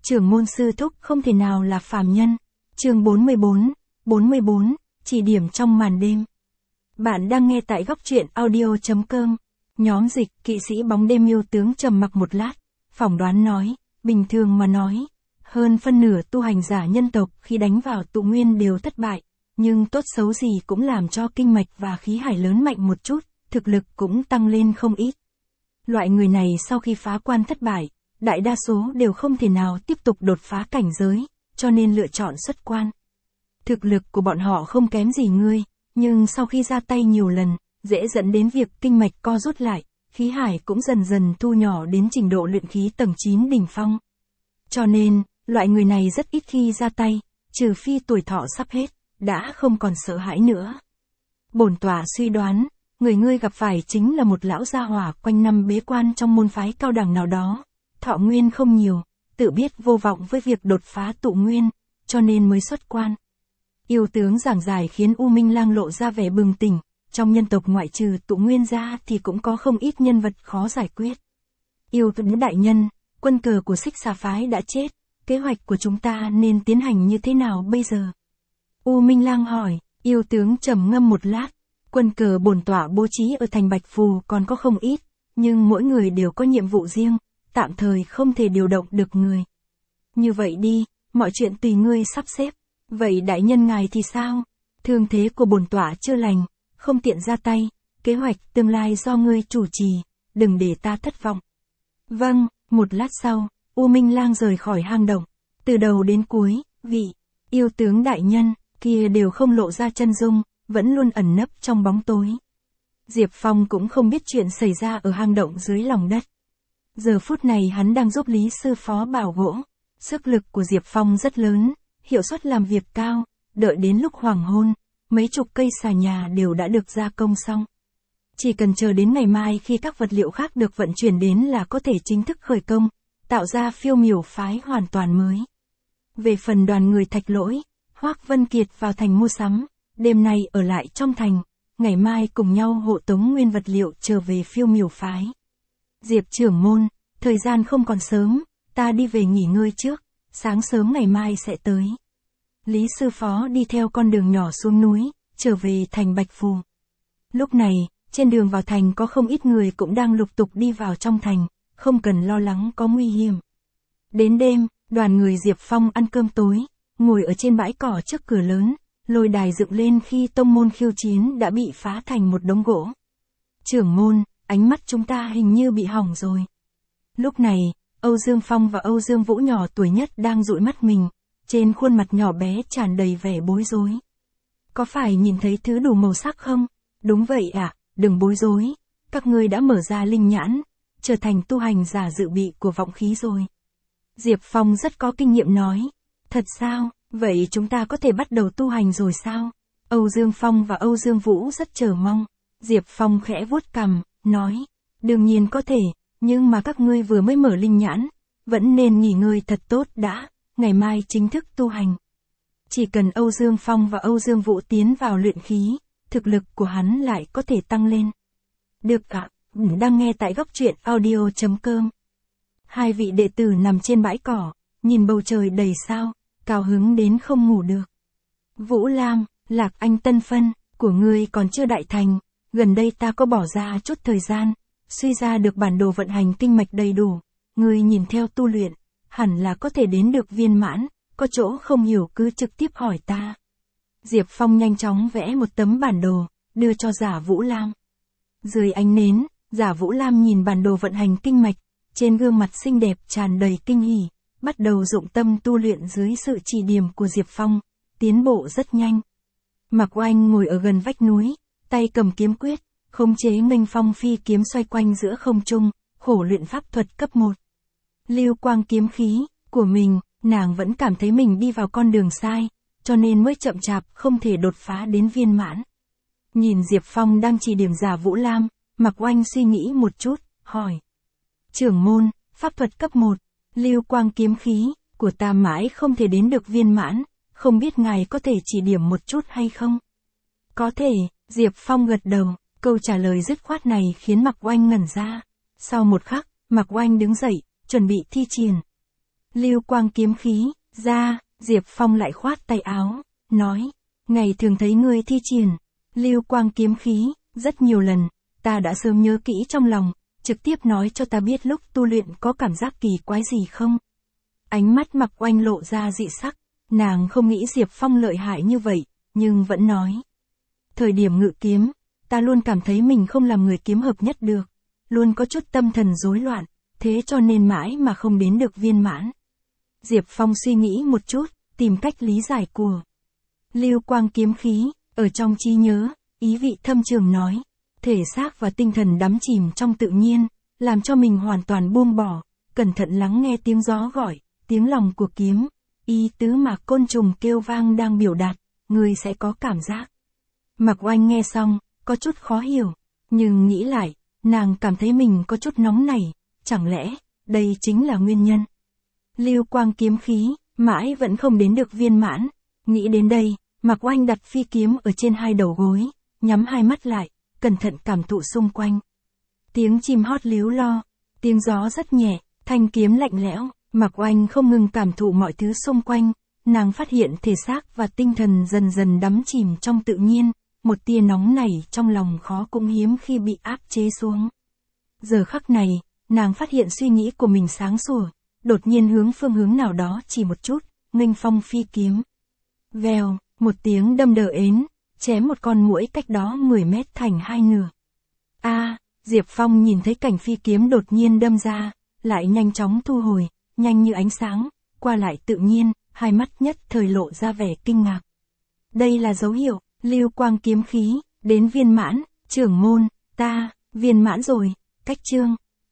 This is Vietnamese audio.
Trưởng môn sư thúc không thể nào là phàm nhân. Chương 44, chỉ điểm trong màn đêm. Bạn đang nghe tại góc truyện audio.com. Nhóm dịch, kỵ sĩ bóng đêm yêu tướng trầm mặc một lát, phỏng đoán nói, bình thường mà nói, hơn phân nửa tu hành giả nhân tộc khi đánh vào tụ nguyên đều thất bại, nhưng tốt xấu gì cũng làm cho kinh mạch và khí hải lớn mạnh một chút, thực lực cũng tăng lên không ít. Loại người này sau khi phá quan thất bại, đại đa số đều không thể nào tiếp tục đột phá cảnh giới, cho nên lựa chọn xuất quan. Thực lực của bọn họ không kém gì ngươi, nhưng sau khi ra tay nhiều lần, dễ dẫn đến việc kinh mạch co rút lại, khí hải cũng dần dần thu nhỏ đến trình độ luyện khí tầng 9 đỉnh phong. Cho nên, loại người này rất ít khi ra tay, trừ phi tuổi thọ sắp hết, đã không còn sợ hãi nữa. Bổn tọa suy đoán, người ngươi gặp phải chính là một lão gia hỏa quanh năm bế quan trong môn phái cao đẳng nào đó, thọ nguyên không nhiều, tự biết vô vọng với việc đột phá tụ nguyên, cho nên mới xuất quan. Yêu tướng giảng giải khiến U Minh Lang lộ ra vẻ bừng tỉnh, trong nhân tộc ngoại trừ tụ nguyên ra thì cũng có không ít nhân vật khó giải quyết. Yêu tướng đại nhân, quân cờ của Xích Xà phái đã chết, kế hoạch của chúng ta nên tiến hành như thế nào bây giờ? U Minh Lang hỏi, yêu tướng trầm ngâm một lát, quân cờ bổn tọa bố trí ở thành Bạch Phù còn có không ít, nhưng mỗi người đều có nhiệm vụ riêng, tạm thời không thể điều động được người. Như vậy đi, mọi chuyện tùy ngươi sắp xếp. Vậy đại nhân ngài thì sao? Thương thế của bổn tọa chưa lành, không tiện ra tay, kế hoạch tương lai do ngươi chủ trì, đừng để ta thất vọng. Vâng, một lát sau, U Minh Lang rời khỏi hang động. Từ đầu đến cuối, vị yêu tướng đại nhân kia đều không lộ ra chân dung, vẫn luôn ẩn nấp trong bóng tối. Diệp Phong cũng không biết chuyện xảy ra ở hang động dưới lòng đất. Giờ phút này hắn đang giúp Lý sư phó bảo gỗ. Sức lực của Diệp Phong rất lớn, hiệu suất làm việc cao, đợi đến lúc hoàng hôn, mấy chục cây xà nhà đều đã được gia công xong. Chỉ cần chờ đến ngày mai khi các vật liệu khác được vận chuyển đến là có thể chính thức khởi công, tạo ra Phiêu Miểu phái hoàn toàn mới. Về phần đoàn người Thạch Lỗi, Hoắc Vân Kiệt vào thành mua sắm, đêm nay ở lại trong thành, ngày mai cùng nhau hộ tống nguyên vật liệu trở về Phiêu Miểu phái. Diệp trưởng môn, thời gian không còn sớm, ta đi về nghỉ ngơi trước, sáng sớm ngày mai sẽ tới. Lý sư phó đi theo con đường nhỏ xuống núi, trở về thành Bạch Phù. Lúc này, trên đường vào thành có không ít người cũng đang lục tục đi vào trong thành, không cần lo lắng có nguy hiểm. Đến đêm, đoàn người Diệp Phong ăn cơm tối, ngồi ở trên bãi cỏ trước cửa lớn, lôi đài dựng lên khi tông môn khiêu chiến đã bị phá thành một đống gỗ. Trưởng môn, ánh mắt chúng ta hình như bị hỏng rồi. Lúc này, Âu Dương Phong và Âu Dương Vũ nhỏ tuổi nhất đang dụi mắt mình, trên khuôn mặt nhỏ bé tràn đầy vẻ bối rối. Có phải nhìn thấy thứ đủ màu sắc không? Đúng vậy ạ, đừng bối rối, các ngươi đã mở ra linh nhãn, trở thành tu hành giả dự bị của vọng khí rồi. Diệp Phong rất có kinh nghiệm nói, thật sao, vậy chúng ta có thể bắt đầu tu hành rồi sao? Âu Dương Phong và Âu Dương Vũ rất chờ mong. Diệp Phong khẽ vuốt cằm, nói, đương nhiên có thể, nhưng mà các ngươi vừa mới mở linh nhãn, vẫn nên nghỉ ngơi thật tốt đã, ngày mai chính thức tu hành. Chỉ cần Âu Dương Phong và Âu Dương Vũ tiến vào luyện khí, thực lực của hắn lại có thể tăng lên. Được ạ, đang nghe tại góc truyện audio.com. Hai vị đệ tử nằm trên bãi cỏ, nhìn bầu trời đầy sao, cao hứng đến không ngủ được. Vũ Lam, Lạc Anh Tân Phân, của ngươi còn chưa đại thành, gần đây ta có bỏ ra chút thời gian, suy ra được bản đồ vận hành kinh mạch đầy đủ, ngươi nhìn theo tu luyện, hẳn là có thể đến được viên mãn, có chỗ không hiểu cứ trực tiếp hỏi ta. Diệp Phong nhanh chóng vẽ một tấm bản đồ, đưa cho Giả Vũ Lam. Dưới ánh nến, Giả Vũ Lam nhìn bản đồ vận hành kinh mạch, trên gương mặt xinh đẹp tràn đầy kinh hỉ, bắt đầu dụng tâm tu luyện dưới sự chỉ điểm của Diệp Phong, tiến bộ rất nhanh. Mạc Oanh ngồi ở gần vách núi, tay cầm kiếm quyết, khống chế nghênh phong phi kiếm xoay quanh giữa không trung, khổ luyện pháp thuật cấp 1. Lưu quang kiếm khí của mình, nàng vẫn cảm thấy mình đi vào con đường sai, cho nên mới chậm chạp không thể đột phá đến viên mãn. Nhìn Diệp Phong đang chỉ điểm Giả Vũ Lam, Mạc Oanh suy nghĩ một chút, hỏi. Trưởng môn, pháp thuật cấp 1, lưu quang kiếm khí, của ta mãi không thể đến được viên mãn, không biết ngài có thể chỉ điểm một chút hay không? Có thể, Diệp Phong gật đầu, câu trả lời dứt khoát này khiến Mạc Oanh ngẩn ra. Sau một khắc, Mạc Oanh đứng dậy, chuẩn bị thi triển. Lưu quang kiếm khí, ra, Diệp Phong lại khoát tay áo, nói, ngày thường thấy ngươi thi triển, lưu quang kiếm khí, rất nhiều lần, ta đã sớm nhớ kỹ trong lòng, trực tiếp nói cho ta biết lúc tu luyện có cảm giác kỳ quái gì không. Ánh mắt Mạc Oanh lộ ra dị sắc, nàng không nghĩ Diệp Phong lợi hại như vậy, nhưng vẫn nói. Thời điểm ngự kiếm, ta luôn cảm thấy mình không làm người kiếm hợp nhất được, luôn có chút tâm thần rối loạn, thế cho nên mãi mà không đến được viên mãn. Diệp Phong suy nghĩ một chút, tìm cách lý giải của lưu quang kiếm khí, ở trong trí nhớ, ý vị thâm trường nói, thể xác và tinh thần đắm chìm trong tự nhiên, làm cho mình hoàn toàn buông bỏ, cẩn thận lắng nghe tiếng gió gọi, tiếng lòng của kiếm, ý tứ mà côn trùng kêu vang đang biểu đạt, người sẽ có cảm giác. Mạc Oanh nghe xong, có chút khó hiểu, nhưng nghĩ lại, nàng cảm thấy mình có chút nóng nảy, chẳng lẽ, đây chính là nguyên nhân. Lưu quang kiếm khí, mãi vẫn không đến được viên mãn, nghĩ đến đây, Mạc Oanh đặt phi kiếm ở trên hai đầu gối, nhắm hai mắt lại, cẩn thận cảm thụ xung quanh. Tiếng chim hót líu lo, tiếng gió rất nhẹ, thanh kiếm lạnh lẽo, Mạc Oanh không ngừng cảm thụ mọi thứ xung quanh, nàng phát hiện thể xác và tinh thần dần dần đắm chìm trong tự nhiên, một tia nóng nảy trong lòng khó cũng hiếm khi bị áp chế xuống. Giờ khắc này, nàng phát hiện suy nghĩ của mình sáng sủa, đột nhiên hướng phương hướng nào đó chỉ một chút, nghênh phong phi kiếm. Vèo, một tiếng đâm đờ ến, chém một con muỗi cách đó 10 mét thành hai nửa. Diệp Phong nhìn thấy cảnh phi kiếm đột nhiên đâm ra, lại nhanh chóng thu hồi, nhanh như ánh sáng, qua lại tự nhiên, hai mắt nhất thời lộ ra vẻ kinh ngạc. Đây là dấu hiệu, lưu quang kiếm khí, đến viên mãn, trưởng môn, ta, viên mãn rồi, cách chương.